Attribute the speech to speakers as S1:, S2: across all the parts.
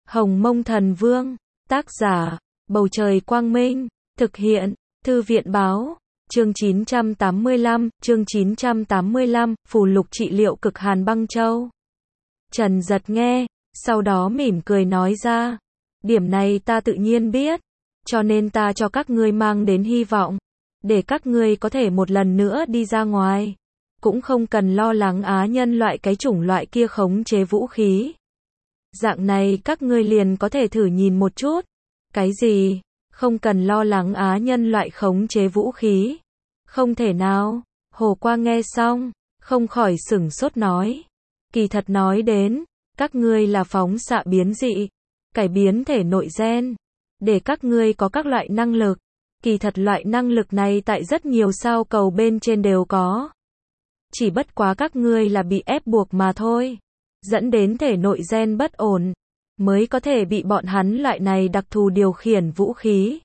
S1: Hồng Mông Thần Vương, tác giả, Bầu Trời Quang Minh, thực hiện, Thư viện Báo, chương 985, phù lục trị liệu cực hàn băng châu. Trần Giật nghe, sau đó mỉm cười nói ra, điểm này ta tự nhiên biết, cho nên ta cho các ngươi mang đến hy vọng, để các ngươi có thể một lần nữa đi ra ngoài, cũng không cần lo lắng á nhân loại cái chủng loại kia khống chế vũ khí. Dạng này các ngươi liền có thể thử nhìn một chút. Cái gì? Không cần lo lắng á nhân loại khống chế vũ khí. Không thể nào. Hồ Qua nghe xong, không khỏi sửng sốt nói. Kỳ thật nói đến, các ngươi là phóng xạ biến dị, cải biến thể nội gen, để các ngươi có các loại năng lực. Kỳ thật loại năng lực này tại rất nhiều sao cầu bên trên đều có. Chỉ bất quá các ngươi là bị ép buộc mà thôi, dẫn đến thể nội gen bất ổn, mới có thể bị bọn hắn loại này đặc thù điều khiển vũ khí,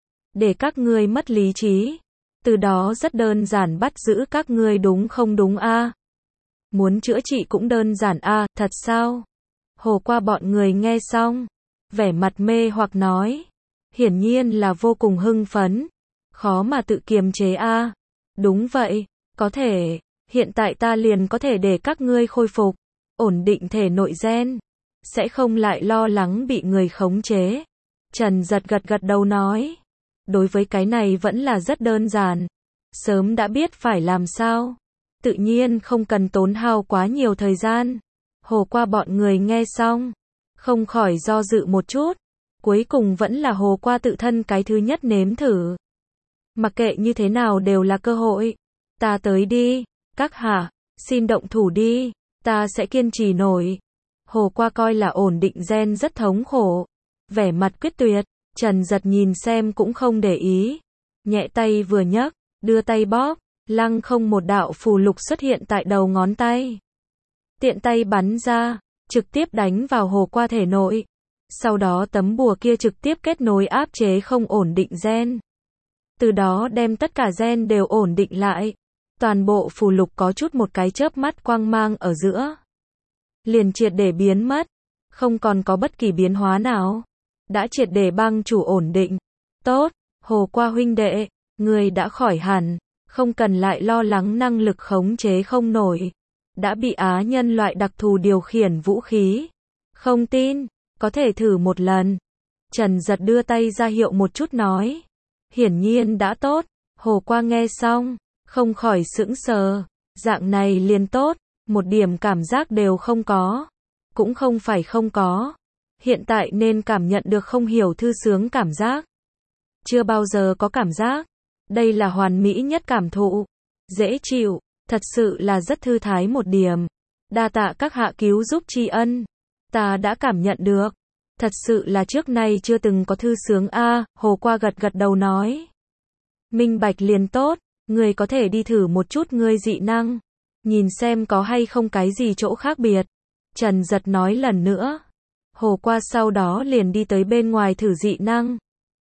S1: để các ngươi mất lý trí, từ đó rất đơn giản bắt giữ các ngươi đúng không đúng a? Muốn chữa trị cũng đơn giản a, thật sao? Hồ Qua bọn người nghe xong, vẻ mặt mê hoặc nói, hiển nhiên là vô cùng hưng phấn, khó mà tự kiềm chế a. Đúng vậy, có thể, hiện tại ta liền có thể để các ngươi khôi phục, ổn định thể nội gen, sẽ không lại lo lắng bị người khống chế. Trần Giật gật gật đầu nói, đối với cái này vẫn là rất đơn giản, sớm đã biết phải làm sao, tự nhiên không cần tốn hao quá nhiều thời gian. Hồ Qua bọn người nghe xong, không khỏi do dự một chút, cuối cùng vẫn là Hồ Qua tự thân cái thứ nhất nếm thử. Mặc kệ như thế nào đều là cơ hội, ta tới đi, các hạ, xin động thủ đi, ta sẽ kiên trì nổi. Hồ Qua coi là ổn định gen rất thống khổ, vẻ mặt quyết tuyệt. Trần Giật nhìn xem cũng không để ý, nhẹ tay vừa nhấc, đưa tay bóp, lăng không một đạo phù lục xuất hiện tại đầu ngón tay. Tiện tay bắn ra, trực tiếp đánh vào Hồ Qua thể nội. Sau đó tấm bùa kia trực tiếp kết nối áp chế không ổn định gen, từ đó đem tất cả gen đều ổn định lại. Toàn bộ phù lục có chút một cái chớp mắt quang mang ở giữa, liền triệt để biến mất, không còn có bất kỳ biến hóa nào, đã triệt để băng chủ ổn định. Tốt, Hồ Qua huynh đệ, người đã khỏi hẳn, không cần lại lo lắng năng lực khống chế không nổi, đã bị á nhân loại đặc thù điều khiển vũ khí. Không tin, có thể thử một lần. Trần Giật đưa tay ra hiệu một chút nói, hiển nhiên đã tốt. Hồ Qua nghe xong, không khỏi sững sờ, dạng này liền tốt, một điểm cảm giác đều không có. Cũng không phải không có, hiện tại nên cảm nhận được không hiểu thư sướng cảm giác. Chưa bao giờ có cảm giác, đây là hoàn mỹ nhất cảm thụ, dễ chịu, thật sự là rất thư thái một điểm. Đa tạ các hạ cứu giúp tri ân, ta đã cảm nhận được, thật sự là trước nay chưa từng có thư sướng a. Hồ Qua gật gật đầu nói, minh bạch liền tốt. Người có thể đi thử một chút ngươi dị năng, nhìn xem có hay không cái gì chỗ khác biệt. Trần Giật nói lần nữa. Hồ Qua sau đó liền đi tới bên ngoài thử dị năng.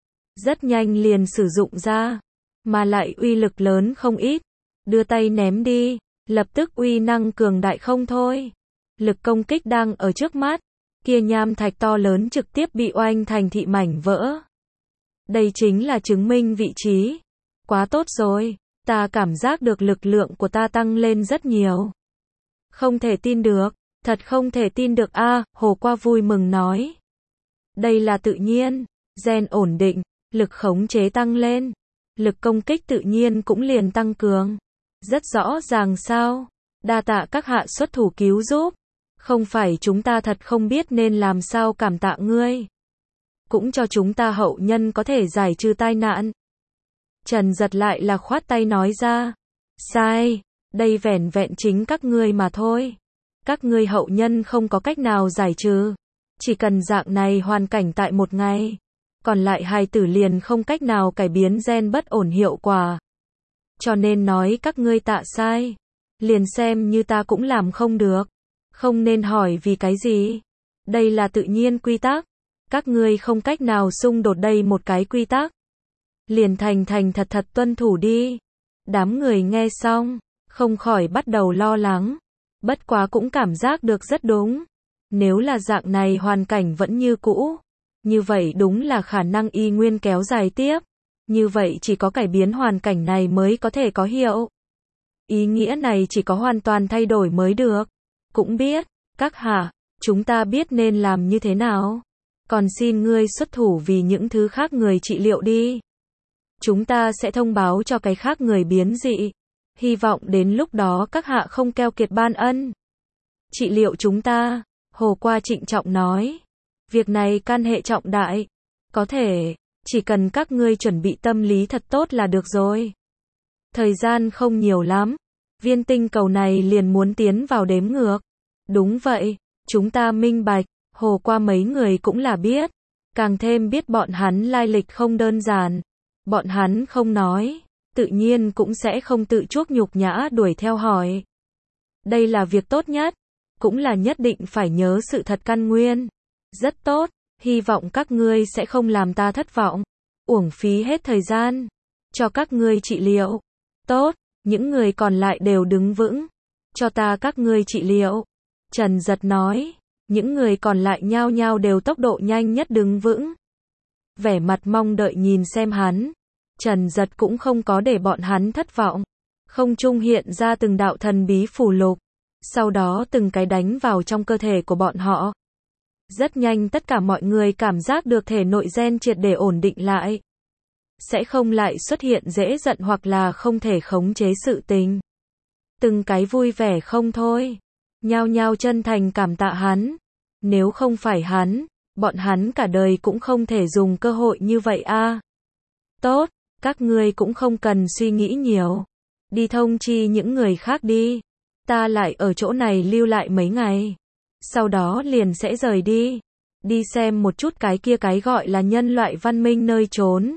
S1: Rất nhanh liền sử dụng ra, mà lại uy lực lớn không ít. Đưa tay ném đi, lập tức uy năng cường đại không thôi. Lực công kích đang ở trước mắt, kia nham thạch to lớn trực tiếp bị oanh thành thị mảnh vỡ. Đây chính là chứng minh vị trí. Quá tốt rồi. Ta cảm giác được lực lượng của ta tăng lên rất nhiều. Không thể tin được, thật không thể tin được a. Hồ Qua vui mừng nói. Đây là tự nhiên, gen ổn định, lực khống chế tăng lên, lực công kích tự nhiên cũng liền tăng cường. Rất rõ ràng sao, đa tạ các hạ xuất thủ cứu giúp. Không phải chúng ta thật không biết nên làm sao cảm tạ ngươi. Cũng cho chúng ta hậu nhân có thể giải trừ tai nạn. Trần Giật lại là khoát tay nói ra, sai, đây vẻn vẹn chính các ngươi mà thôi. Các ngươi hậu nhân không có cách nào giải trừ, chỉ cần dạng này hoàn cảnh tại một ngày, còn lại hài tử liền không cách nào cải biến gen bất ổn hiệu quả. Cho nên nói các ngươi tạ sai, liền xem như ta cũng làm không được, không nên hỏi vì cái gì. Đây là tự nhiên quy tắc, các ngươi không cách nào xung đột đây một cái quy tắc. Liền thành thật tuân thủ đi. Đám người nghe xong, không khỏi bắt đầu lo lắng, bất quá cũng cảm giác được rất đúng. Nếu là dạng này hoàn cảnh vẫn như cũ, như vậy đúng là khả năng y nguyên kéo dài tiếp. Như vậy chỉ có cải biến hoàn cảnh này mới có thể có hiệu. Ý nghĩa này chỉ có hoàn toàn thay đổi mới được. Cũng biết, các hạ, chúng ta biết nên làm như thế nào. Còn xin ngươi xuất thủ vì những thứ khác người trị liệu đi. Chúng ta sẽ thông báo cho cái khác người biến dị. Hy vọng đến lúc đó các hạ không keo kiệt ban ân. Trị liệu chúng ta, Hồ Qua trịnh trọng nói. Việc này can hệ trọng đại. Có thể, chỉ cần các ngươi chuẩn bị tâm lý thật tốt là được rồi. Thời gian không nhiều lắm. Viên tinh cầu này liền muốn tiến vào đếm ngược. Đúng vậy, chúng ta minh bạch, Hồ Qua mấy người cũng là biết. Càng thêm biết bọn hắn lai lịch không đơn giản. Bọn hắn không nói, tự nhiên cũng sẽ không tự chuốc nhục nhã đuổi theo hỏi. Đây là việc tốt nhất, cũng là nhất định phải nhớ sự thật căn nguyên. Rất tốt, hy vọng các ngươi sẽ không làm ta thất vọng, uổng phí hết thời gian, cho các ngươi trị liệu. Tốt, những người còn lại đều đứng vững, cho ta các ngươi trị liệu. Trần Giật nói, những người còn lại nhao nhao đều tốc độ nhanh nhất đứng vững. Vẻ mặt mong đợi nhìn xem hắn. Trần Giật cũng không có để bọn hắn thất vọng. Không trung hiện ra từng đạo thần bí phù lục. Sau đó từng cái đánh vào trong cơ thể của bọn họ. Rất nhanh tất cả mọi người cảm giác được thể nội gen triệt để ổn định lại. Sẽ không lại xuất hiện dễ giận hoặc là không thể khống chế sự tình. Từng cái vui vẻ không thôi. Nhao nhao chân thành cảm tạ hắn. Nếu không phải hắn, bọn hắn cả đời cũng không thể dùng cơ hội như vậy a. Tốt, các ngươi cũng không cần suy nghĩ nhiều. Đi thông chi những người khác đi. Ta lại ở chỗ này lưu lại mấy ngày. Sau đó liền sẽ rời đi. Đi xem một chút cái kia cái gọi là nhân loại văn minh nơi trốn.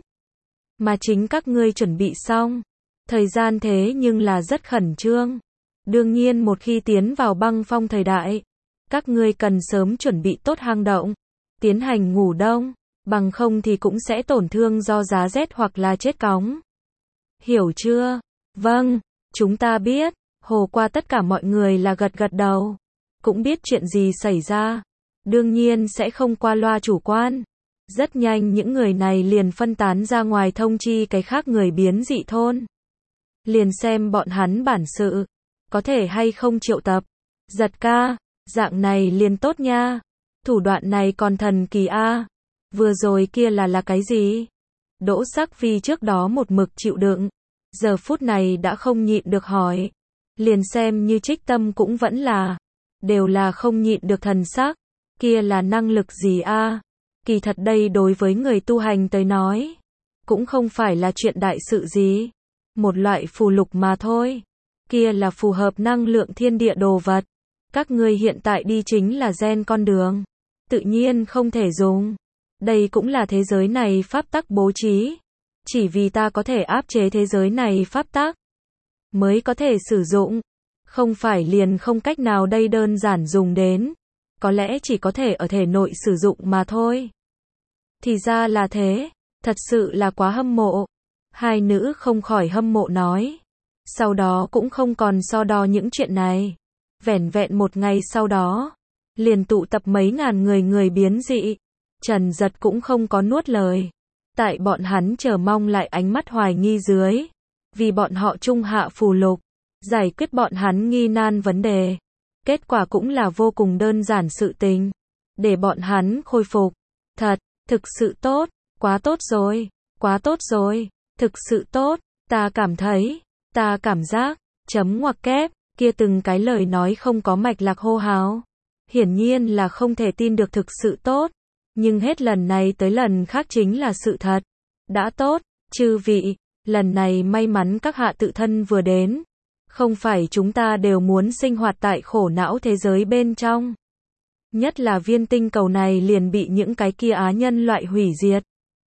S1: Mà chính các ngươi chuẩn bị xong. Thời gian thế nhưng là rất khẩn trương. Đương nhiên một khi tiến vào băng phong thời đại, các ngươi cần sớm chuẩn bị tốt hang động. Tiến hành ngủ đông. Bằng không thì cũng sẽ tổn thương do giá rét hoặc là chết cóng. Hiểu chưa? Vâng, chúng ta biết. Hồ Qua tất cả mọi người là gật gật đầu. Cũng biết chuyện gì xảy ra. Đương nhiên sẽ không qua loa chủ quan. Rất nhanh những người này liền phân tán ra ngoài thông chi cái khác người biến dị thôn. Liền xem bọn hắn bản sự. Có thể hay không triệu tập. Giật ca, dạng này liền tốt nha. Thủ đoạn này còn thần kỳ a. Vừa rồi kia là cái gì? Đỗ Sắc Phi trước đó một mực chịu đựng. Giờ phút này đã không nhịn được hỏi. Liền xem như Trích Tâm cũng vẫn là. Đều là không nhịn được thần sắc. Kia là năng lực gì a? Kỳ thật đây đối với người tu hành tới nói. Cũng không phải là chuyện đại sự gì. Một loại phù lục mà thôi. Kia là phù hợp năng lượng thiên địa đồ vật. Các ngươi hiện tại đi chính là gen con đường. Tự nhiên không thể dùng. Đây cũng là thế giới này pháp tắc bố trí. Chỉ vì ta có thể áp chế thế giới này pháp tắc. Mới có thể sử dụng. Không phải liền không cách nào đây đơn giản dùng đến. Có lẽ chỉ có thể ở thể nội sử dụng mà thôi. Thì ra là thế. Thật sự là quá hâm mộ. Hai nữ không khỏi hâm mộ nói. Sau đó cũng không còn so đo những chuyện này. Vẻn vẹn một ngày sau đó. Liền tụ tập mấy ngàn người biến dị. Trần Giật cũng không có nuốt lời. Tại bọn hắn chờ mong lại ánh mắt hoài nghi dưới. Vì bọn họ trung hạ phù lục. Giải quyết bọn hắn nghi nan vấn đề. Kết quả cũng là vô cùng đơn giản sự tình. Để bọn hắn khôi phục. Thật, thực sự tốt. Quá tốt rồi. Quá tốt rồi. Thực sự tốt. Ta cảm thấy. Ta cảm giác. Chấm ngoặc kép. Kia từng cái lời nói không có mạch lạc hô hào. Hiển nhiên là không thể tin được thực sự tốt. Nhưng hết lần này tới lần khác chính là sự thật. Đã tốt, chư vị, lần này may mắn các hạ tự thân vừa đến. Không phải chúng ta đều muốn sinh hoạt tại khổ não thế giới bên trong. Nhất là viên tinh cầu này liền bị những cái kia á nhân loại hủy diệt.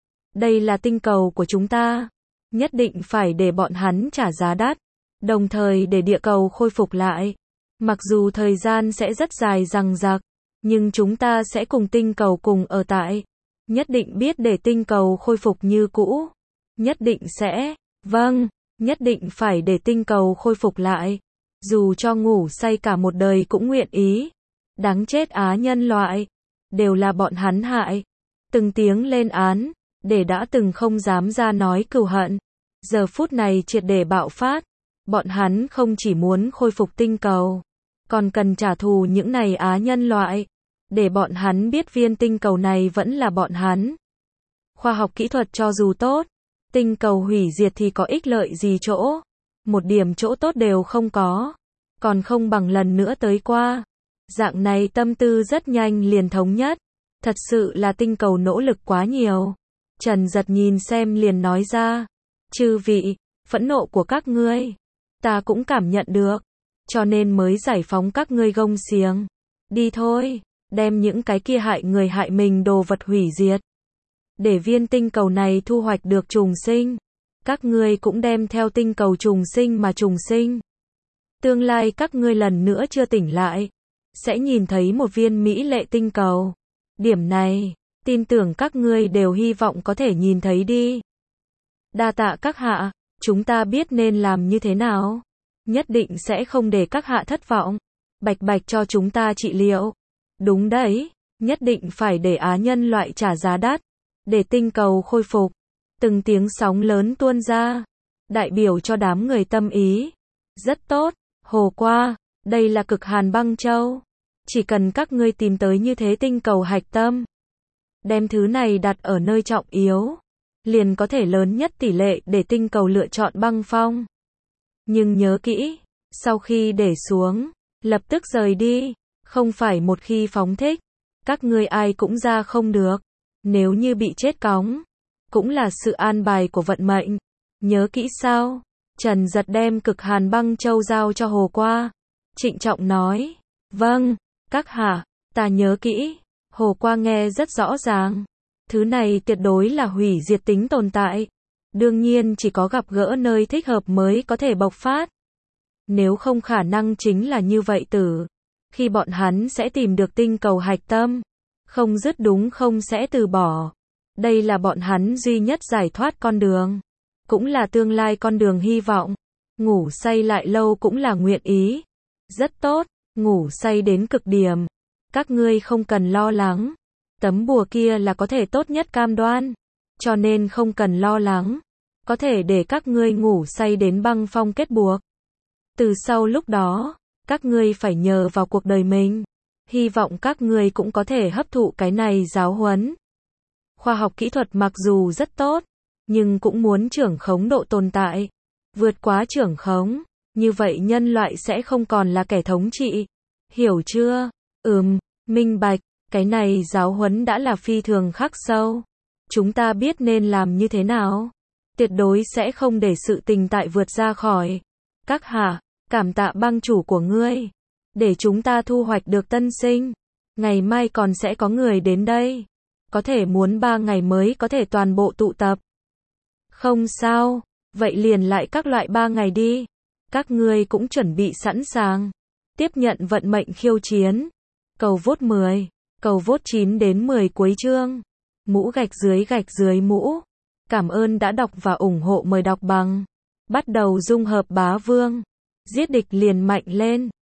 S1: Đây là tinh cầu của chúng ta. Nhất định phải để bọn hắn trả giá đắt. Đồng thời để địa cầu khôi phục lại. Mặc dù thời gian sẽ rất dài dằng dặc. Nhưng chúng ta sẽ cùng tinh cầu cùng ở tại. Nhất định biết để tinh cầu khôi phục như cũ. Nhất định sẽ. Vâng, nhất định phải để tinh cầu khôi phục lại. Dù cho ngủ say cả một đời cũng nguyện ý. Đáng chết á nhân loại. Đều là bọn hắn hại. Từng tiếng lên án, để đã từng không dám ra nói cừu hận. Giờ phút này triệt để bạo phát. Bọn hắn không chỉ muốn khôi phục tinh cầu, còn cần trả thù những này á nhân loại. Để bọn hắn biết viên tinh cầu này vẫn là bọn hắn. Khoa học kỹ thuật cho dù tốt, tinh cầu hủy diệt thì có ích lợi gì chỗ. Một điểm chỗ tốt đều không có. Còn không bằng lần nữa tới qua. Dạng này tâm tư rất nhanh liền thống nhất. Thật sự là tinh cầu nỗ lực quá nhiều. Trần Giật nhìn xem liền nói ra. Chư vị, phẫn nộ của các ngươi, ta cũng cảm nhận được. Cho nên mới giải phóng các ngươi gông xiềng. Đi thôi, đem những cái kia hại người hại mình đồ vật hủy diệt. Để viên tinh cầu này thu hoạch được trùng sinh. Các ngươi cũng đem theo tinh cầu trùng sinh mà trùng sinh. Tương lai các ngươi lần nữa chưa tỉnh lại, sẽ nhìn thấy một viên mỹ lệ tinh cầu. Điểm này, tin tưởng các ngươi đều hy vọng có thể nhìn thấy đi. Đa tạ các hạ, chúng ta biết nên làm như thế nào. Nhất định sẽ không để các hạ thất vọng. Bạch bạch cho chúng ta trị liệu. Đúng đấy, nhất định phải để á nhân loại trả giá đắt. Để tinh cầu khôi phục. Từng tiếng sóng lớn tuôn ra. Đại biểu cho đám người tâm ý. Rất tốt, hồ qua, đây là cực hàn băng châu. Chỉ cần các ngươi tìm tới như thế tinh cầu hạch tâm. Đem thứ này đặt ở nơi trọng yếu. Liền có thể lớn nhất tỷ lệ để tinh cầu lựa chọn băng phong. Nhưng nhớ kỹ, sau khi để xuống, lập tức rời đi. Không phải một khi phóng thích, các ngươi ai cũng ra không được. Nếu như bị chết cóng, cũng là sự an bài của vận mệnh. Nhớ kỹ sao? Trần Giật đem cực hàn băng châu giao cho hồ qua. Trịnh trọng nói. Vâng, các hạ, ta nhớ kỹ. Hồ qua nghe rất rõ ràng. Thứ này tuyệt đối là hủy diệt tính tồn tại. Đương nhiên chỉ có gặp gỡ nơi thích hợp mới có thể bộc phát. Nếu không khả năng chính là như vậy tử. Khi bọn hắn sẽ tìm được tinh cầu hạch tâm. Không dứt đúng không sẽ từ bỏ. Đây là bọn hắn duy nhất giải thoát con đường. Cũng là tương lai con đường hy vọng. Ngủ say lại lâu cũng là nguyện ý. Rất tốt, ngủ say đến cực điểm. Các ngươi không cần lo lắng. Tấm bùa kia là có thể tốt nhất cam đoan. Cho nên không cần lo lắng. Có thể để các ngươi ngủ say đến băng phong kết buộc. Từ sau lúc đó, các ngươi phải nhờ vào cuộc đời mình. Hy vọng các ngươi cũng có thể hấp thụ cái này giáo huấn. Khoa học kỹ thuật mặc dù rất tốt, nhưng cũng muốn trưởng khống độ tồn tại. Vượt quá trưởng khống, như vậy nhân loại sẽ không còn là kẻ thống trị. Hiểu chưa? Minh bạch, cái này giáo huấn đã là phi thường khắc sâu. Chúng ta biết nên làm như thế nào. Tuyệt đối sẽ không để sự tình tại vượt ra khỏi. Các hạ, cảm tạ băng chủ của ngươi. Để chúng ta thu hoạch được tân sinh. Ngày mai còn sẽ có người đến đây. Có thể muốn 3 ngày mới có thể toàn bộ tụ tập. Không sao, vậy liền lại các loại 3 ngày đi. Các ngươi cũng chuẩn bị sẵn sàng. Tiếp nhận vận mệnh khiêu chiến. Cầu vote 10, cầu vote 9 đến 10 cuối chương. Mũ gạch dưới mũ. Cảm ơn đã đọc và ủng hộ, mời đọc bằng. Bắt đầu dung hợp bá vương. Giết địch liền mạnh lên.